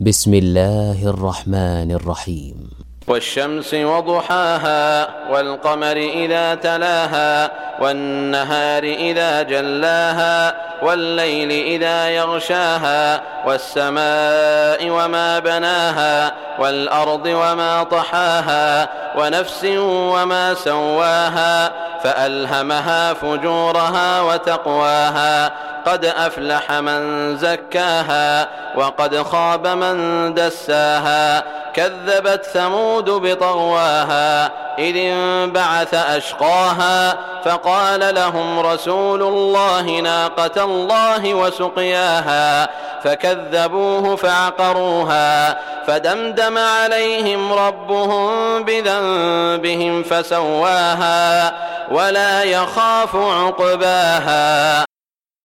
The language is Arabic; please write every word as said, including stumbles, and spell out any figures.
بسم الله الرحمن الرحيم. والشمس وضحاها والقمر إذا تلاها والنهار إذا جلاها والليل إذا يغشاها والسماء وما بناها والأرض وما طحاها ونفس وما سواها فألهمها فجورها وتقواها قد أفلح من زكاها وقد خاب من دساها كذبت ثمود بطغواها إذ انبعث أشقاها فقال لهم رسول الله ناقة الله وسقياها فكذبوه فعقروها فدمدم عليهم ربهم بذنبهم فسواها ولا يخاف عقباها